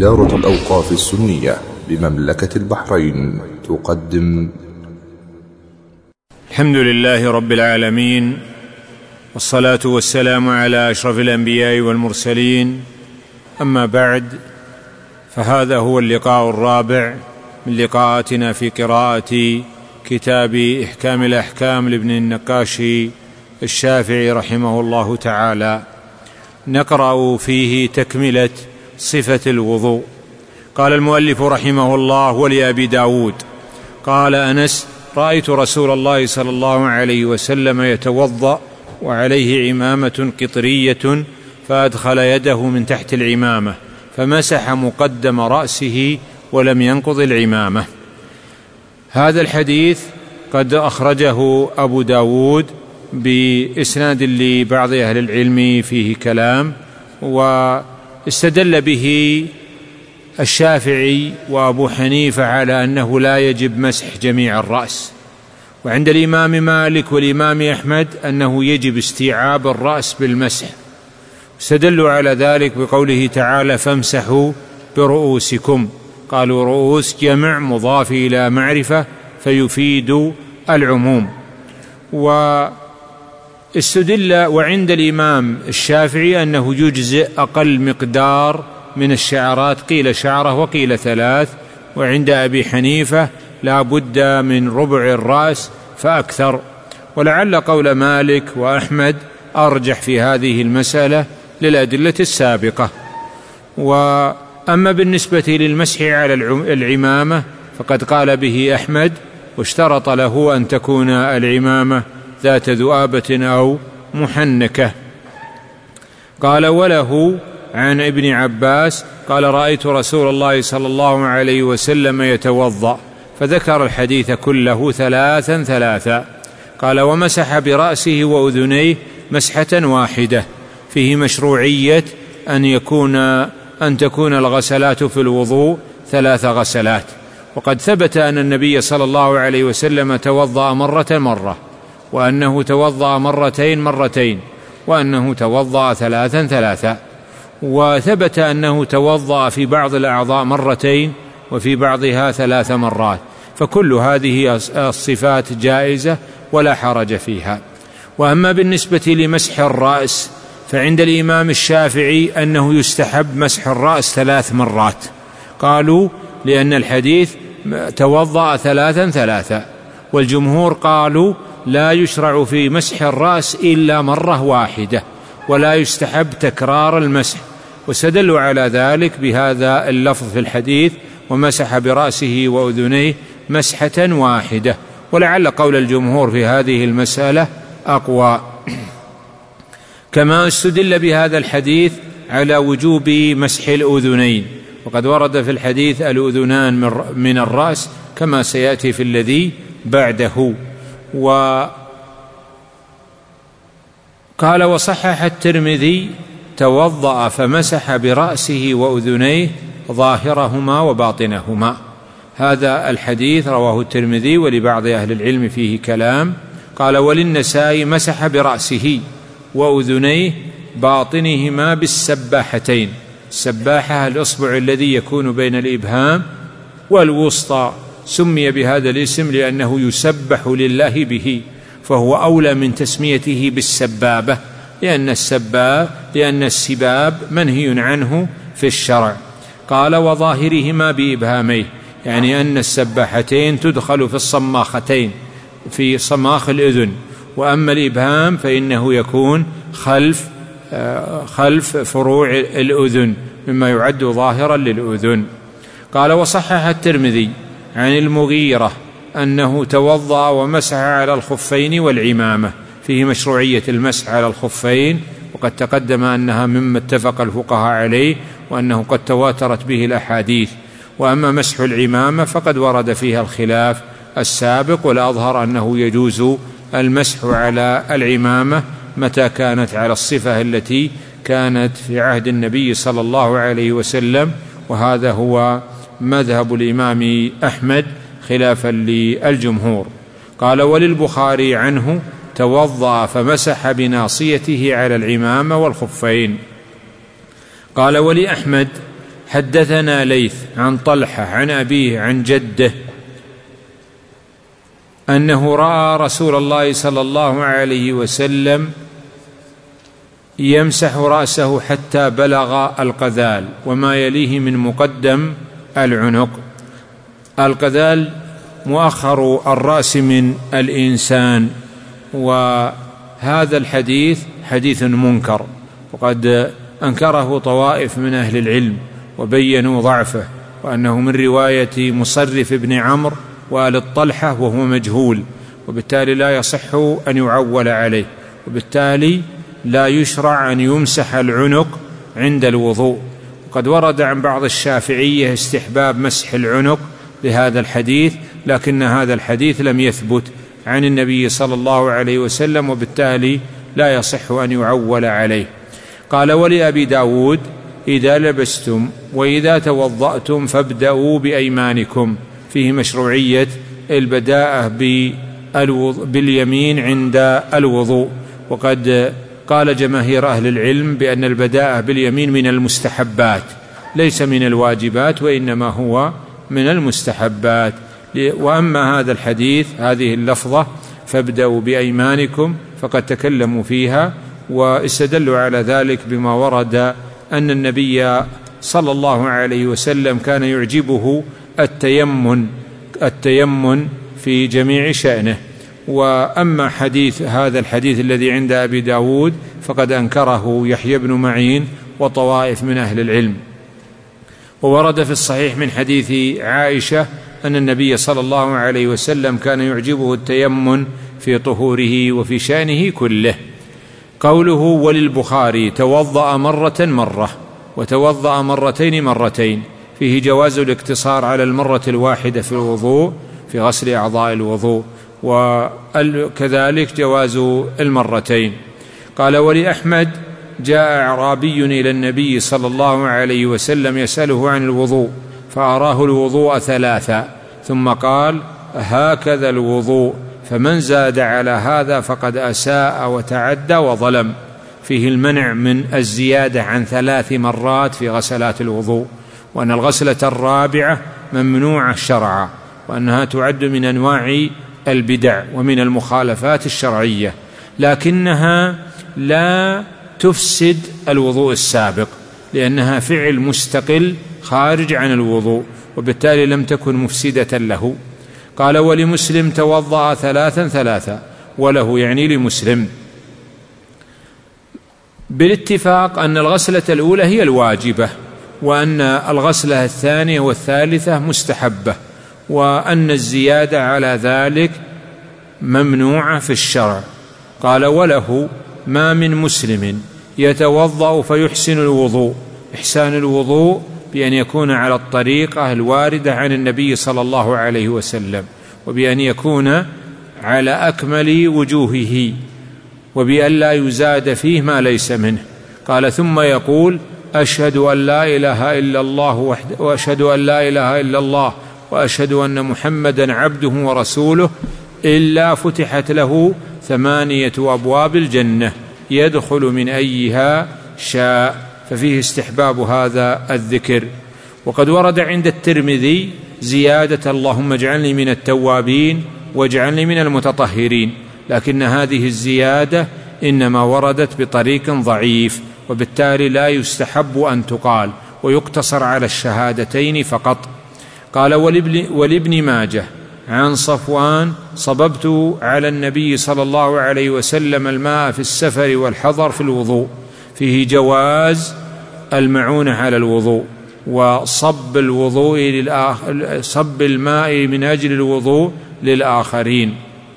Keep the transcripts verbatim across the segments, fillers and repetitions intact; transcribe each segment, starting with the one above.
دارة الأوقاف السنية بمملكة البحرين تقدم. الحمد لله رب العالمين، والصلاة والسلام على أشرف الأنبياء والمرسلين، أما بعد، فهذا هو اللقاء الرابع من لقاءاتنا في قراءة كتاب إحكام الأحكام لابن النقاشي الشافعي رحمه الله تعالى. نقرأ فيه تكملة صفة الوضوء. قال المؤلف رحمه الله: ولأبي داود قال أنس: رأيت رسول الله صلى الله عليه وسلم يتوضأ وعليه عمامة قطرية، فأدخل يده من تحت العمامة فمسح مقدم رأسه ولم ينقض العمامة. هذا الحديث قد أخرجه أبو داود بإسناد لبعض أهل العلم فيه كلام، واستدل به الشافعي وأبو حنيفة على أنه لا يجب مسح جميع الرأس، وعند الإمام مالك والإمام أحمد أنه يجب استيعاب الرأس بالمسح. استدلوا على ذلك بقوله تعالى: فامسحوا برؤوسكم. قالوا رؤوس جمع مضاف إلى معرفة فيفيد العموم. واستدل وعند الإمام الشافعي أنه يجزئ أقل مقدار من الشعرات، قيل شعرة وقيل ثلاث، وعند أبي حنيفة لا بد من ربع الرأس فأكثر. ولعل قول مالك وأحمد أرجح في هذه المسألة للأدلة السابقة. وأما بالنسبة للمسح على العمامة فقد قال به أحمد، واشترط له أن تكون العمامة ذات ذؤابة أو محنكة. قال: وله عن ابن عباس قال: رأيت رسول الله صلى الله عليه وسلم يتوضأ، فذكر الحديث كله ثلاثا ثلاثا. قال: ومسح برأسه وأذنيه مسحة واحدة، فيه مشروعية أن يكون أن تكون الغسلات في الوضوء ثلاث غسلات. وقد ثبت أن النبي صلى الله عليه وسلم توضأ مرة مرة، وأنه توضأ مرتين مرتين، وأنه توضأ ثلاثا ثلاثا. وثبت أنه توضأ في بعض الأعضاء مرتين وفي بعضها ثلاث مرات، فكل هذه الصفات جائزة ولا حرج فيها. وأما بالنسبة لمسح الرأس فعند الإمام الشافعي أنه يستحب مسح الرأس ثلاث مرات. قالوا لأن الحديث توضأ ثلاثا ثلاثا، والجمهور قالوا لا يشرع في مسح الرأس إلا مرة واحدة، ولا يستحب تكرار المسح، واستدلوا على ذلك بهذا اللفظ في الحديث: ومسح برأسه وأذنيه مسحة واحدة. ولعل قول الجمهور في هذه المسألة أقوى. كما استدل بهذا الحديث على وجوب مسح الأذنين، وقد ورد في الحديث الأذنان من الرأس كما سيأتي في الذي بعده. وقال: وصحح الترمذي: توضأ فمسح برأسه وأذنيه ظاهرهما وباطنهما. هذا الحديث رواه الترمذي ولبعض أهل العلم فيه كلام. قال: وللنسائي: مسح برأسه وأذنيه باطنهما بالسباحتين. السباحة الإصبع الذي يكون بين الإبهام والوسطى، سمي بهذا الاسم لأنه يسبح لله به، فهو أولى من تسميته بالسبابة، لأن السباب لأن السباب منهي عنه في الشرع. قال: وظاهرهما بإبهاميه، يعني أن السباحتين تدخل في الصماختين، في صماخ الأذن، وأما الإبهام فإنه يكون خلف خلف فروع الأذن مما يعد ظاهرا للأذن. قال: وصحح الترمذي عن المغيرة أنه توضأ ومسح على الخفين والعمامة، فيه مشروعية المسح على الخفين، وقد تقدم أنها مما اتفق الفقهاء عليه، وأنه قد تواترت به الأحاديث. وأما مسح العمامة فقد ورد فيها الخلاف السابق، والأظهر أنه يجوز المسح على العمامة متى كانت على الصفة التي كانت في عهد النبي صلى الله عليه وسلم، وهذا هو مذهب الإمام أحمد خلافا للجمهور. قال: وللبخاري عنه: توضأ فمسح بناصيته على العمامة والخفين. قال: ولأحمد: حدثنا ليث عن طلحة عن أبيه عن جده أنه رأى رسول الله صلى الله عليه وسلم يمسح رأسه حتى بلغ القذال وما يليه من مقدم العنق. القذال مؤخر الرأس من الإنسان، وهذا الحديث حديث منكر، وقد أنكره طوائف من أهل العلم وبينوا ضعفه، وأنه من رواية مصرف بن عمرو وآل الطلحة وهو مجهول، وبالتالي لا يصح أن يعول عليه، وبالتالي لا يشرع أن يمسح العنق عند الوضوء. وقد ورد عن بعض الشافعية استحباب مسح العنق لهذا الحديث، لكن هذا الحديث لم يثبت عن النبي صلى الله عليه وسلم، وبالتالي لا يصح أن يعول عليه. قال: ولأبي داود: إذا لبستم وإذا توضأتم فابدأوا بأيمانكم، فيه مشروعية البداءة باليمين عند الوضوء. وقد قال جماهير أهل العلم بأن البداءة باليمين من المستحبات ليس من الواجبات، وإنما هو من المستحبات. وأما هذا الحديث، هذه اللفظة فابدأوا بأيمانكم، فقد تكلموا فيها واستدلوا على ذلك بما ورد أن النبي صلى الله عليه وسلم كان يعجبه التيمن التيمن في جميع شأنه. وأما حديث هذا الحديث الذي عند أبي داود فقد أنكره يحيى بن معين وطوائف من أهل العلم. وورد في الصحيح من حديث عائشة أن النبي صلى الله عليه وسلم كان يعجبه التيمن في طهوره وفي شأنه كله. قوله: وللبخاري: توضأ مرة مرة وتوضأ مرتين مرتين، فيه جواز الاقتصار على المرة الواحدة في الوضوء في غسل أعضاء الوضوء، وكذلك جواز المرتين. قال: ولأحمد: جاء أعرابي إلى النبي صلى الله عليه وسلم يسأله عن الوضوء، فأراه الوضوء ثلاثا، ثم قال: هكذا الوضوء، فمن زاد على هذا فقد أساء وتعدى وظلم. فيه المنع من الزيادة عن ثلاث مرات في غسلات الوضوء، وأن الغسلة الرابعة ممنوعة شرعا، وأنها تعد من أنواع البدع ومن المخالفات الشرعية، لكنها لا تفسد الوضوء السابق، لأنها فعل مستقل خارج عن الوضوء، وبالتالي لم تكن مفسدة له. قال: ولمسلم: توضأ ثلاثا ثلاثا، وله يعني لمسلم. بالاتفاق أن الغسلة الأولى هي الواجبة، وأن الغسلة الثانية والثالثة مستحبة، وأن الزيادة على ذلك ممنوعة في الشرع. قال: وله: ما من مسلم يتوضأ فيحسن الوضوء، إحسان الوضوء بأن يكون على الطريقة الواردة عن النبي صلى الله عليه وسلم، وبأن يكون على أكمل وجوهه، وبأن لا يزاد فيه ما ليس منه. قال: ثم يقول: أشهد أن لا إله إلا الله وحده، وأشهد أن لا إله إلا الله وأشهد أن محمدا عبده ورسوله، إلا فتحت له ثمانية أبواب الجنة يدخل من أيها شاء. ففيه استحباب هذا الذكر. وقد ورد عند الترمذي زيادة: اللهم اجعلني من التوابين واجعلني من المتطهرين، لكن هذه الزيادة إنما وردت بطريق ضعيف، وبالتالي لا يستحب أن تقال، ويقتصر على الشهادتين فقط. قال: ولابن, ولابن ماجه عن صفوان: صببت على النبي صلى الله عليه وسلم الماء في السفر والحضر في الوضوء. فيه جواز المعونة على الوضوء، وصب الوضوء للآخر، صب الماء من أجل الوضوء للآخرين.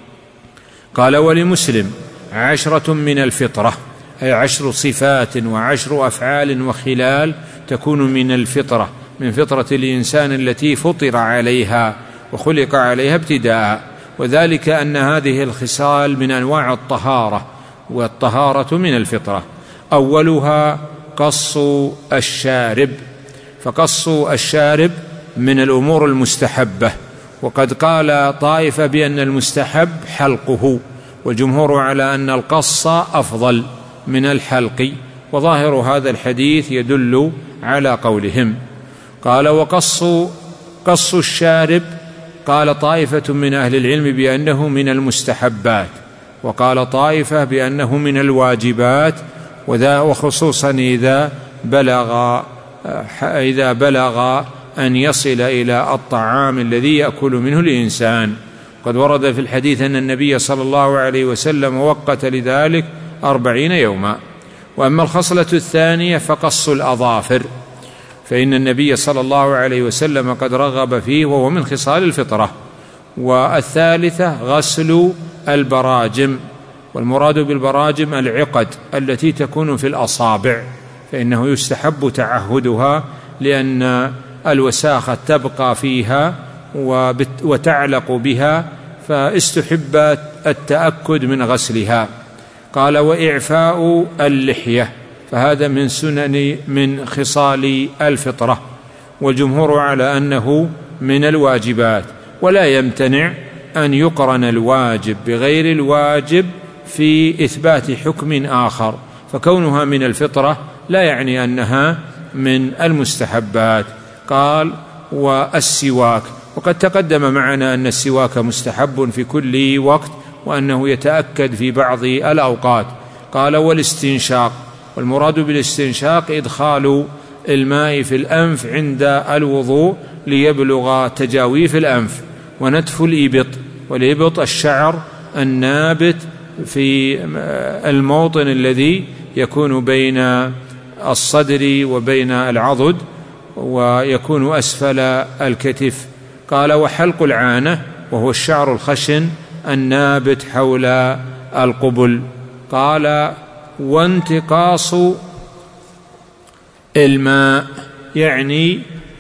قال: ولمسلم: عشرة من الفطرة، أي عشر صفات وعشر أفعال وخلال تكون من الفطرة، من فطرة الإنسان التي فطر عليها وخلق عليها ابتداء، وذلك أن هذه الخصال من أنواع الطهارة، والطهارة من الفطرة. أولها قص الشارب، فقص الشارب من الأمور المستحبة، وقد قال طائفة بأن المستحب حلقه، والجمهور على أن القص أفضل من الحلق، وظاهر هذا الحديث يدل على قولهم. قال وقص قص الشارب، قال طائفة من أهل العلم بأنه من المستحبات، وقال طائفة بأنه من الواجبات، وذا وخصوصا إذا بلغ إذا بلغ أن يصل إلى الطعام الذي يأكل منه الإنسان. قد ورد في الحديث أن النبي صلى الله عليه وسلم وقت لذلك أربعين يوما. وأما الخصلة الثانية فقص الأظافر، فإن النبي صلى الله عليه وسلم قد رغب فيه وهو من خصال الفطرة. والثالثة غسل البراجم، والمراد بالبراجم العقد التي تكون في الأصابع، فإنه يستحب تعهدها لأن الوساخة تبقى فيها وتعلق بها، فاستحب التأكد من غسلها. قال وإعفاء اللحية، فهذا من سنن من خصال الفطرة، والجمهور على أنه من الواجبات، ولا يمتنع أن يقرن الواجب بغير الواجب في إثبات حكم آخر، فكونها من الفطرة لا يعني أنها من المستحبات. قال والسواك، وقد تقدم معنا أن السواك مستحب في كل وقت، وأنه يتأكد في بعض الأوقات. قال والاستنشاق، والمراد بالاستنشاق إدخال الماء في الأنف عند الوضوء ليبلغ تجاويف الأنف. ونتف الإبط، والإبط الشعر النابت في الموطن الذي يكون بين الصدر وبين العضد ويكون أسفل الكتف. قال وحلق العانة، وهو الشعر الخشن النابت حول القبل. قال وانتقاص الماء يعني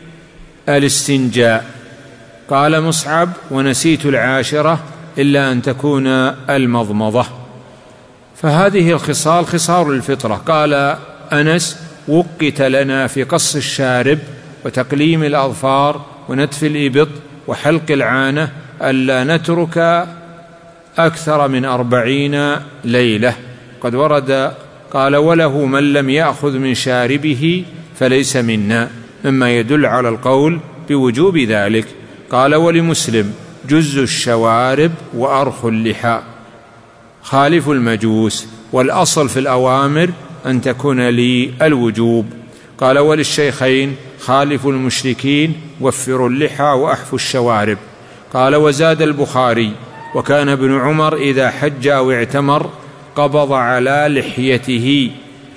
الاستنجاء. قال مصعب ونسيت العاشرة إلا أن تكون المضمضة. فهذه الخصال خصال الفطرة. قال أنس وقت لنا في قص الشارب وتقليم الأظفار ونتف الإبط وحلق العانة ألا نترك أكثر من أربعين ليلة. قد ورد قال وله من لم يأخذ من شاربه فليس منا، مما يدل على القول بوجوب ذلك. قال ولمسلم جز الشوارب وأرخ اللحى خالف المجوس، والأصل في الأوامر أن تكون لي الوجوب. قال وللشيخين خالف المشركين وفروا اللحى وأحفوا الشوارب. قال وزاد البخاري وكان ابن عمر إذا حج أو اعتمر قبض على لحيته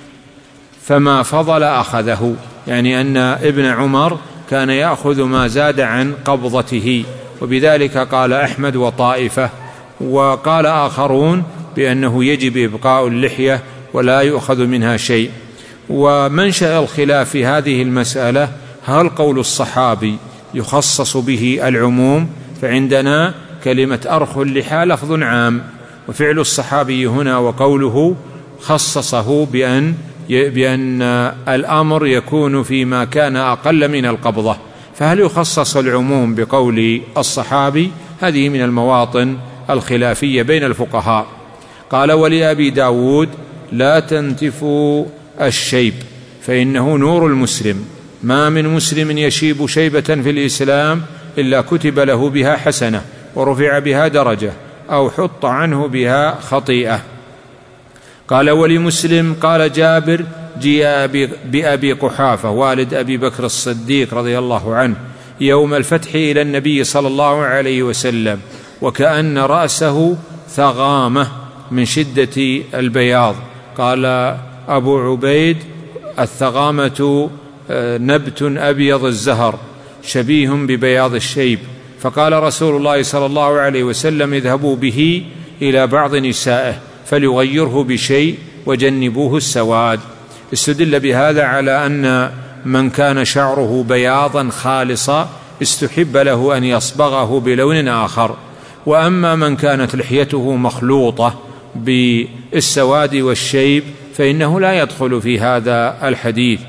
فما فضل أخذه، يعني أن ابن عمر كان يأخذ ما زاد عن قبضته، وبذلك قال أحمد وطائفة. وقال آخرون بأنه يجب إبقاء اللحية ولا يؤخذ منها شيء. ومنشأ الخلاف في هذه المسألة هل قول الصحابي يخصص به العموم؟ فعندنا كلمة أرخ اللحى لفظ عام، وفعل الصحابي هنا وقوله خصصه بأن بأن الأمر يكون فيما كان أقل من القبضة، فهل يخصص العموم بقول الصحابي؟ هذه من المواطن الخلافية بين الفقهاء. قال ولأبي داود لا تنتفوا الشيب فإنه نور المسلم، ما من مسلم يشيب شيبة في الإسلام إلا كتب له بها حسنة ورفع بها درجة أو حط عنه بها خطيئة. قال ولمسلم قال جابر جاء بأبي قحافة والد أبي بكر الصديق رضي الله عنه يوم الفتح إلى النبي صلى الله عليه وسلم وكأن رأسه ثغامة من شدة البياض. قال أبو عبيد الثغامة نبت أبيض الزهر شبيه ببياض الشيب. فقال رسول الله صلى الله عليه وسلم اذهبوا به إلى بعض نسائه فليغيره بشيء وجنبوه السواد. استدل بهذا على أن من كان شعره بياضا خالصا استحب له أن يصبغه بلون آخر، وأما من كانت لحيته مخلوطة بالسواد والشيب فإنه لا يدخل في هذا الحديث.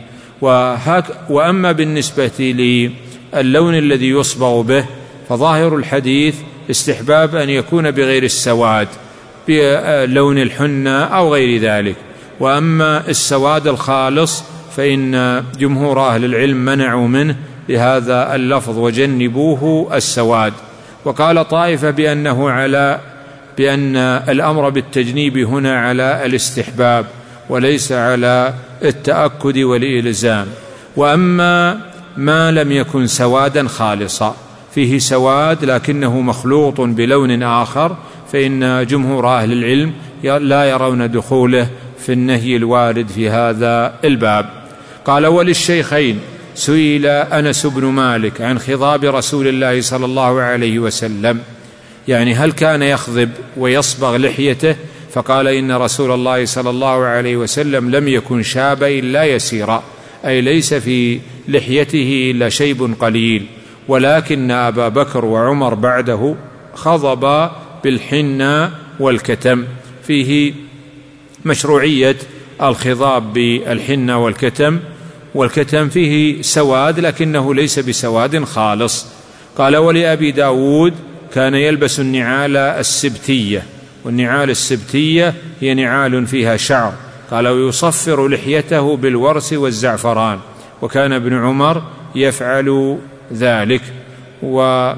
وأما بالنسبة للون الذي يصبغ به فظاهر الحديث استحباب أن يكون بغير السواد بلون الحنة أو غير ذلك. وأما السواد الخالص فإن جمهور أهل العلم منعوا منه لهذا اللفظ وجنبوه السواد. وقال طائفة بأنه على بأن الأمر بالتجنيب هنا على الاستحباب وليس على التأكد والإلزام. وأما ما لم يكن سوادا خالصا، فيه سواد لكنه مخلوط بلون آخر، فإن جمهور أهل العلم لا يرون دخوله في النهي الوارد في هذا الباب. قال وللشيخين سئل أنس بن مالك عن خضاب رسول الله صلى الله عليه وسلم، يعني هل كان يخضب ويصبغ لحيته؟ فقال إن رسول الله صلى الله عليه وسلم لم يكن شابا إلا يسيرا، أي ليس في لحيته إلا شيب قليل، ولكن أبا بكر وعمر بعده خضبا بالحنة والكتم. فيه مشروعية الخضاب بالحنة والكتم، والكتم فيه سواد لكنه ليس بسواد خالص. قال ولأبي داود كان يلبس النعال السبتية، والنعال السبتية هي نعال فيها شعر. قال ويصفر لحيته بالورس والزعفران، وكان ابن عمر يفعل ذلك. وقال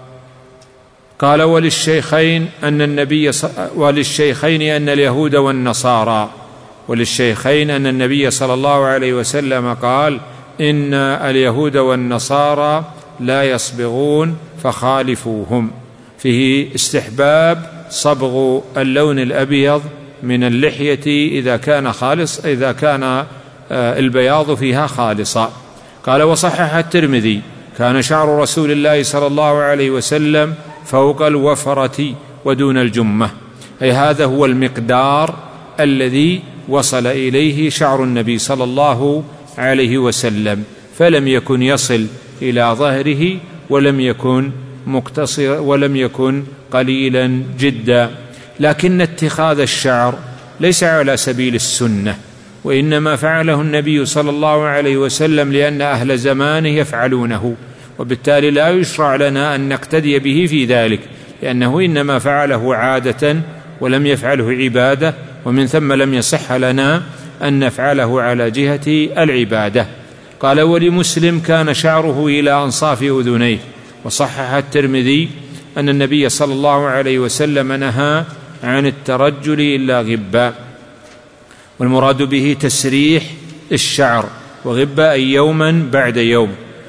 وللشيخين أن النبي وللشيخين أن اليهود والنصارى وللشيخين أن النبي صلى الله عليه وسلم قال إن اليهود والنصارى لا يصبغون فخالفوهم. فيه استحباب صبغ اللون الأبيض من اللحية إذا كان خالص إذا كان البياض فيها خالصا. قال وصحح الترمذي كان شعر رسول الله صلى الله عليه وسلم فوق الوفرة ودون الجمة، أي هذا هو المقدار الذي وصل إليه شعر النبي صلى الله عليه وسلم، فلم يكن يصل إلى ظهره ولم يكن مقتصر ولم يكن قليلا جدا. لكن اتخاذ الشعر ليس على سبيل السنة، وإنما فعله النبي صلى الله عليه وسلم لأن أهل زمانه يفعلونه، وبالتالي لا يشرع لنا أن نقتدي به في ذلك، لأنه إنما فعله عادة ولم يفعله عبادة، ومن ثم لم يصح لنا أن نفعله على جهة العبادة. قال ولمسلم كان شعره إلى أنصاف أذنيه. وصحح الترمذي أن النبي صلى الله عليه وسلم نهى عن الترجل إلا غبا، والمراد به تسريح الشعر، وغبا أي يوما بعد يوم.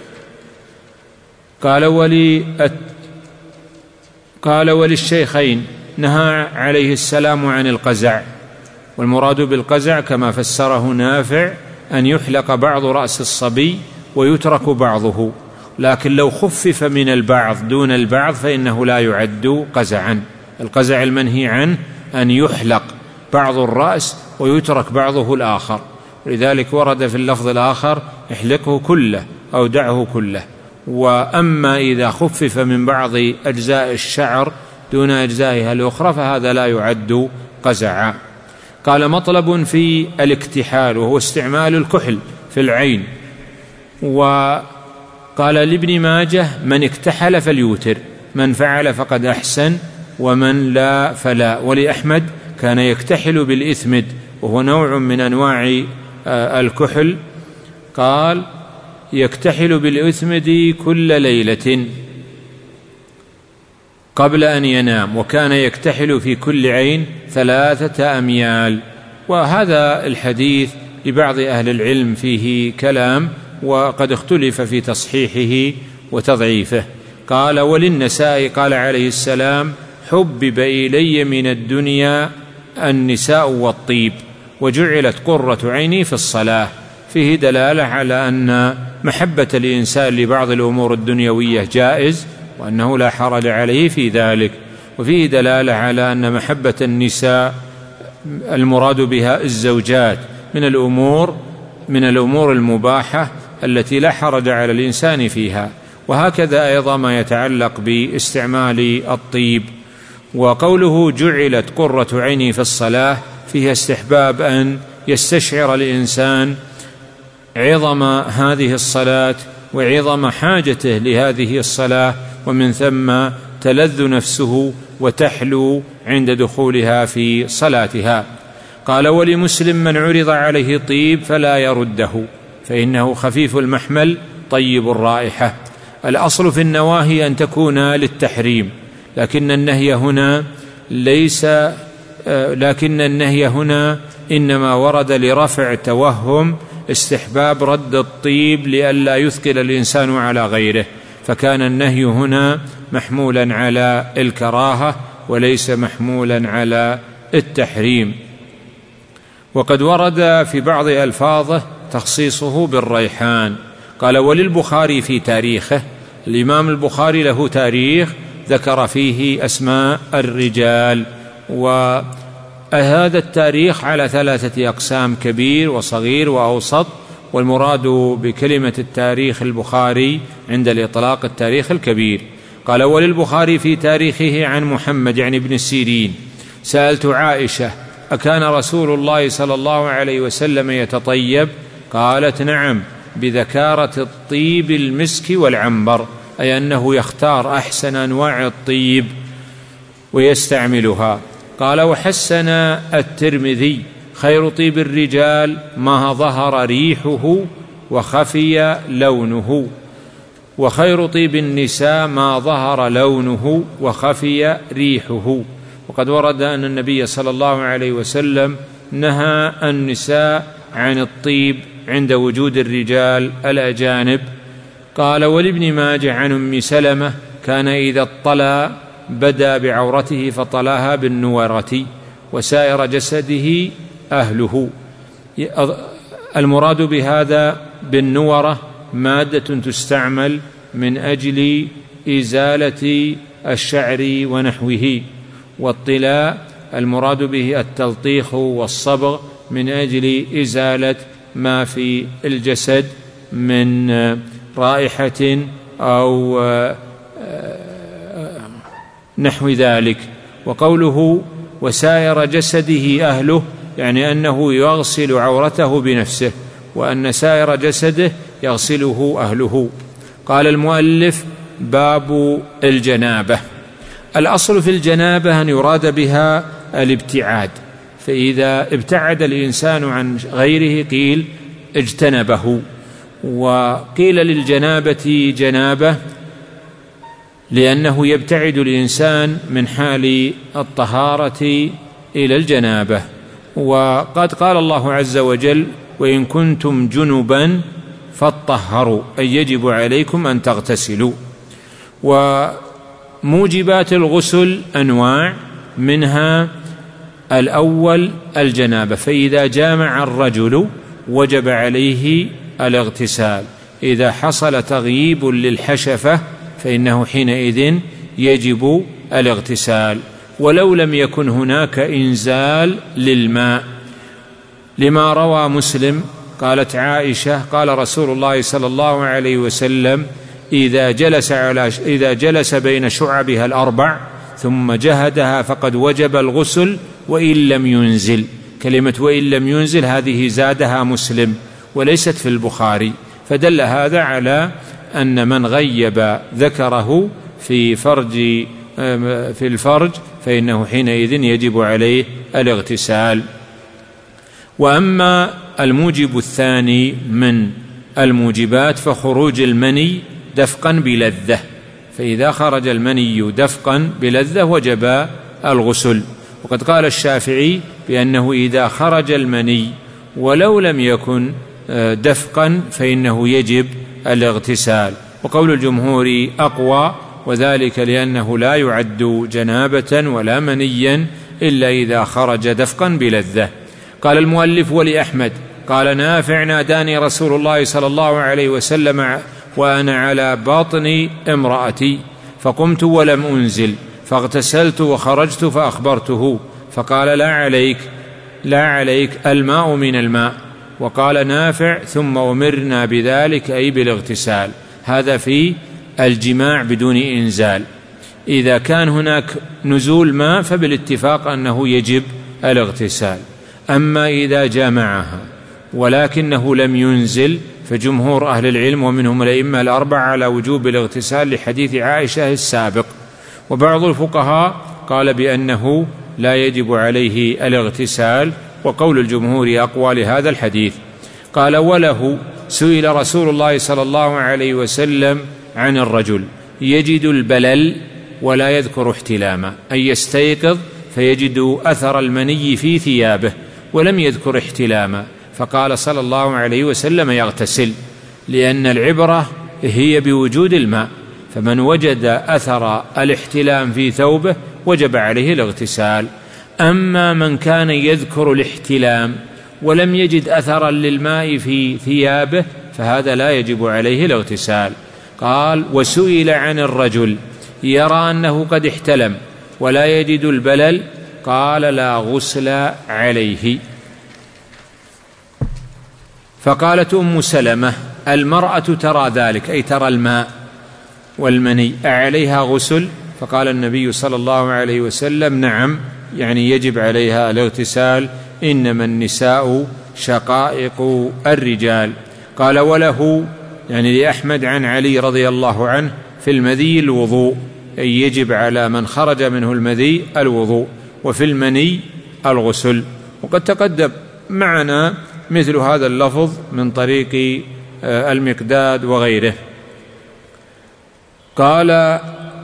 قال ولي قال وللشيخين نهى عليه السلام عن القزع، والمراد بالقزع كما فسره نافع أن يحلق بعض رأس الصبي ويترك بعضه، لكن لو خفف من البعض دون البعض فإنه لا يعد قزعا. القزع المنهي عنه أن يحلق بعض الرأس ويترك بعضه الآخر، ولذلك ورد في اللفظ الآخر احلقه كله أو دعه كله. وأما إذا خفف من بعض أجزاء الشعر دون أجزائها الأخرى فهذا لا يعد قزعا. قال مطلب في الاكتحال وهو استعمال الكحل في العين. وقال لابن ماجه من اكتحل فليوتر، من فعل فقد أحسن ومن لا فلا. ولأحمد كان يكتحل بالإثمد وهو نوع من أنواع الكحل، قال يكتحل بالإثمد كل ليلة قبل أن ينام، وكان يكتحل في كل عين ثلاثة أميال. وهذا الحديث لبعض أهل العلم فيه كلام، وقد اختلف في تصحيحه وتضعيفه. قال وللنساء قال عليه السلام حبب إلي من الدنيا النساء والطيب وجعلت قرة عيني في الصلاة. فيه دلالة على أن محبة الإنسان لبعض الأمور الدنيوية جائز، وأنه لا حرج عليه في ذلك. وفيه دلالة على أن محبة النساء المراد بها الزوجات من الأمور من الأمور المباحة التي لا حرج على الإنسان فيها. وهكذا أيضا ما يتعلق باستعمال الطيب. وقوله جعلت قرة عيني في الصلاة فيها استحباب أن يستشعر الإنسان عظم هذه الصلاة وعظم حاجته لهذه الصلاة، ومن ثم تلذ نفسه وتحلو عند دخولها في صلاتها. قال ولمسلم من عرض عليه طيب فلا يرده، فإنه خفيف المحمل طيب الرائحة. الأصل في النواهي أن تكون للتحريم، لكن النهي هنا ليس لكن النهي هنا إنما ورد لرفع توهم استحباب رد الطيب لئلا يثقل الإنسان على غيره، فكان النهي هنا محمولا على الكراهة وليس محمولا على التحريم. وقد ورد في بعض ألفاظه تخصيصه بالريحان. قال: وللبخاري في تاريخه، الإمام البخاري له تاريخ ذكر فيه أسماء الرجال، وهذا التاريخ على ثلاثة أقسام: كبير وصغير وأوسط، والمراد بكلمة التاريخ البخاري عند الإطلاق التاريخ الكبير. قال: وللبخاري في تاريخه عن محمد يعني ابن السيرين: سألت عائشة: أكان رسول الله صلى الله عليه وسلم يتطيب؟ قالت: نعم، بذكارة الطيب المسك والعنبر، أي أنه يختار أحسن أنواع الطيب ويستعملها. قال: وحسن الترمذي: خير طيب الرجال ما ظهر ريحه وخفي لونه، وخير طيب النساء ما ظهر لونه وخفي ريحه. وقد ورد أن النبي صلى الله عليه وسلم نهى النساء عن الطيب عند وجود الرجال الأجانب. قال: ولابن ماجه عن أم سلمة: كان إذا اطلع بدا بعورته فطلاها بالنورة وسائر جسده أهله. المراد بهذا بالنورة مادة تستعمل من أجل إزالة الشعر ونحوه، والطلاء المراد به التلطيخ والصبغ من أجل إزالة ما في الجسد من رائحة أو نحو ذلك. وقوله وسائر جسده أهله يعني أنه يغسل عورته بنفسه، وأن سائر جسده يغسله أهله. قال المؤلف: باب الجنابة. الأصل في الجنابة أن يراد بها الابتعاد، فإذا ابتعد الإنسان عن غيره قيل اجتنبه. وقيل للجنابة جنابة لأنه يبتعد الإنسان من حال الطهارة إلى الجنابة. وقد قال الله عز وجل: وإن كنتم جنبا فاطهروا، أي يجب عليكم أن تغتسلوا. وموجبات الغسل أنواع، منها الأول الجنابة، فإذا جامع الرجل وجب عليه الاغتسال. إذا حصل تغييب للحشفة فإنه حينئذ يجب الاغتسال، ولو لم يكن هناك إنزال للماء، لما روى مسلم قالت عائشة: قال رسول الله صلى الله عليه وسلم: إذا جلس على إذا جلس بين شعبها الأربع ثم جهدها فقد وجب الغسل وإن لم ينزل. كلمة وإن لم ينزل هذه زادها مسلم وليست في البخاري، فدل هذا على أن من غيب ذكره في فرج في الفرج فإنه حينئذ يجب عليه الاغتسال. وأما الموجب الثاني من الموجبات فخروج المني دفقا بلذة، فإذا خرج المني دفقا بلذة وجب الغسل. وقد قال الشافعي بأنه إذا خرج المني ولو لم يكن دفقا فإنه يجب الاغتسال، وقول الجمهور أقوى، وذلك لأنه لا يعد جنابة ولا منيا إلا إذا خرج دفقا بلذة. قال المؤلف: ولأحمد قال نافع: ناداني رسول الله صلى الله عليه وسلم وأنا على باطن امرأتي، فقمت ولم أنزل، فاغتسلت وخرجت فأخبرته، فقال: لا عليك لا عليك الماء من الماء. وقال نافع: ثم أمرنا بذلك أي بالاغتسال. هذا في الجماع بدون إنزال. إذا كان هناك نزول ماء فبالاتفاق أنه يجب الاغتسال. أما إذا جامعها ولكنه لم ينزل فجمهور أهل العلم ومنهم الأئمة الأربعة على وجوب الاغتسال لحديث عائشة السابق. وبعض الفقهاء قال بأنه لا يجب عليه الاغتسال، وقول الجمهور أقوى لهذا الحديث. قال: وله سئل رسول الله صلى الله عليه وسلم عن الرجل يجد البلل ولا يذكر احتلاما، أي يستيقظ فيجد أثر المني في ثيابه ولم يذكر احتلاما، فقال صلى الله عليه وسلم يغتسل، لأن العبرة هي بوجود الماء، فمن وجد أثر الاحتلام في ثوبه وجب عليه الاغتسال. أما من كان يذكر الاحتلام ولم يجد أثرا للماء في ثيابه فهذا لا يجب عليه الاغتسال. قال وسئل عن الرجل يرى أنه قد احتلم ولا يجد البلل، قال لا غسل عليه. فقالت أم سلمة المرأة ترى ذلك، أي ترى الماء والمني، أعليها غسل؟ فقال النبي صلى الله عليه وسلم نعم، يعني يجب عليها الاغتسال، إنما النساء شقائق الرجال. قال وله، يعني لأحمد عن علي رضي الله عنه، في المذي الوضوء، أي يجب على من خرج منه المذي الوضوء، وفي المني الغسل. وقد تقدم معنا مثل هذا اللفظ من طريق المقداد وغيره. قال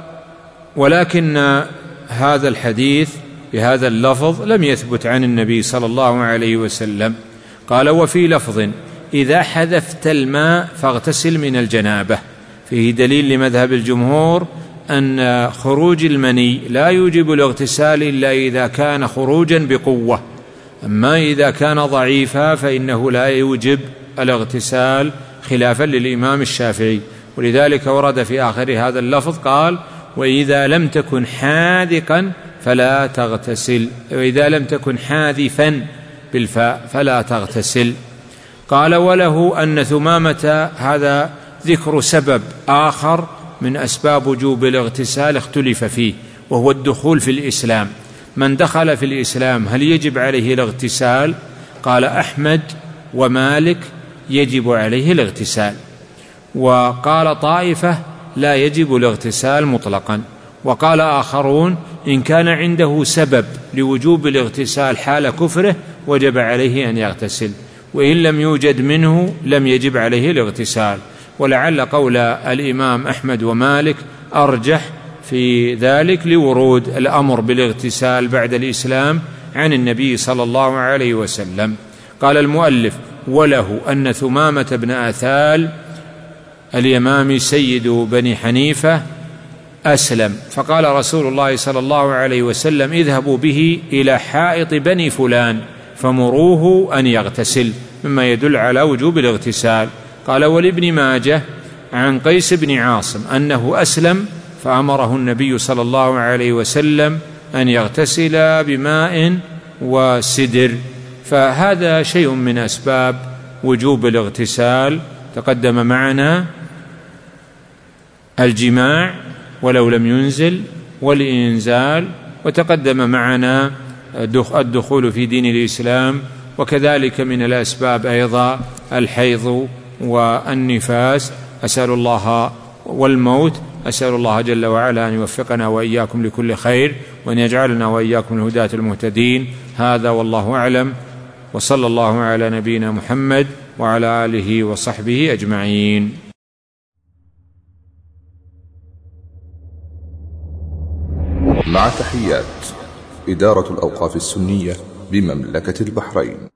ولكن هذا الحديث بهذا اللفظ لم يثبت عن النبي صلى الله عليه وسلم. قال وفي لفظ إذا حذفت الماء فاغتسل من الجنابة، فيه دليل لمذهب الجمهور أن خروج المني لا يوجب الاغتسال إلا إذا كان خروجا بقوة، أما إذا كان ضعيفا فإنه لا يوجب الاغتسال خلافا للإمام الشافعي. ولذلك ورد في آخر هذا اللفظ قال وإذا لم تكن حاذقا فلا تغتسل، وإذا لم تكن حاذفا بالفاء فلا تغتسل. قال وله أن ثمامة، هذا ذكر سبب آخر من أسباب وجوب الاغتسال اختلف فيه، وهو الدخول في الإسلام. من دخل في الإسلام هل يجب عليه الاغتسال؟ قال أحمد ومالك يجب عليه الاغتسال، وقال طائفة لا يجب الاغتسال مطلقا، وقال آخرون إن كان عنده سبب لوجوب الاغتسال حال كفره وجب عليه أن يغتسل، وإن لم يوجد منه لم يجب عليه الاغتسال. ولعل قول الإمام أحمد ومالك أرجح في ذلك لورود الأمر بالاغتسال بعد الإسلام عن النبي صلى الله عليه وسلم. قال المؤلف وله أن ثمامة بن آثال اليمامي سيد بني حنيفة أسلم، فقال رسول الله صلى الله عليه وسلم اذهبوا به إلى حائط بني فلان فمروه أن يغتسل، مما يدل على وجوب الاغتسال. قال ولابن ماجه عن قيس بن عاصم أنه أسلم فأمره النبي صلى الله عليه وسلم أن يغتسل بماء وسدر. فهذا شيء من أسباب وجوب الاغتسال. تقدم معنا الجماع ولو لم ينزل والإنزال، وتقدم معنا الدخول في دين الإسلام، وكذلك من الأسباب أيضا الحيض والنفاس أسأل الله والموت. أسأل الله جل وعلا أن يوفقنا وإياكم لكل خير، وأن يجعلنا وإياكم الهداة المهتدين. هذا والله أعلم، وصلى الله على نبينا محمد وعلى آله وصحبه أجمعين. مع تحيات إدارة الأوقاف السنية بمملكة البحرين.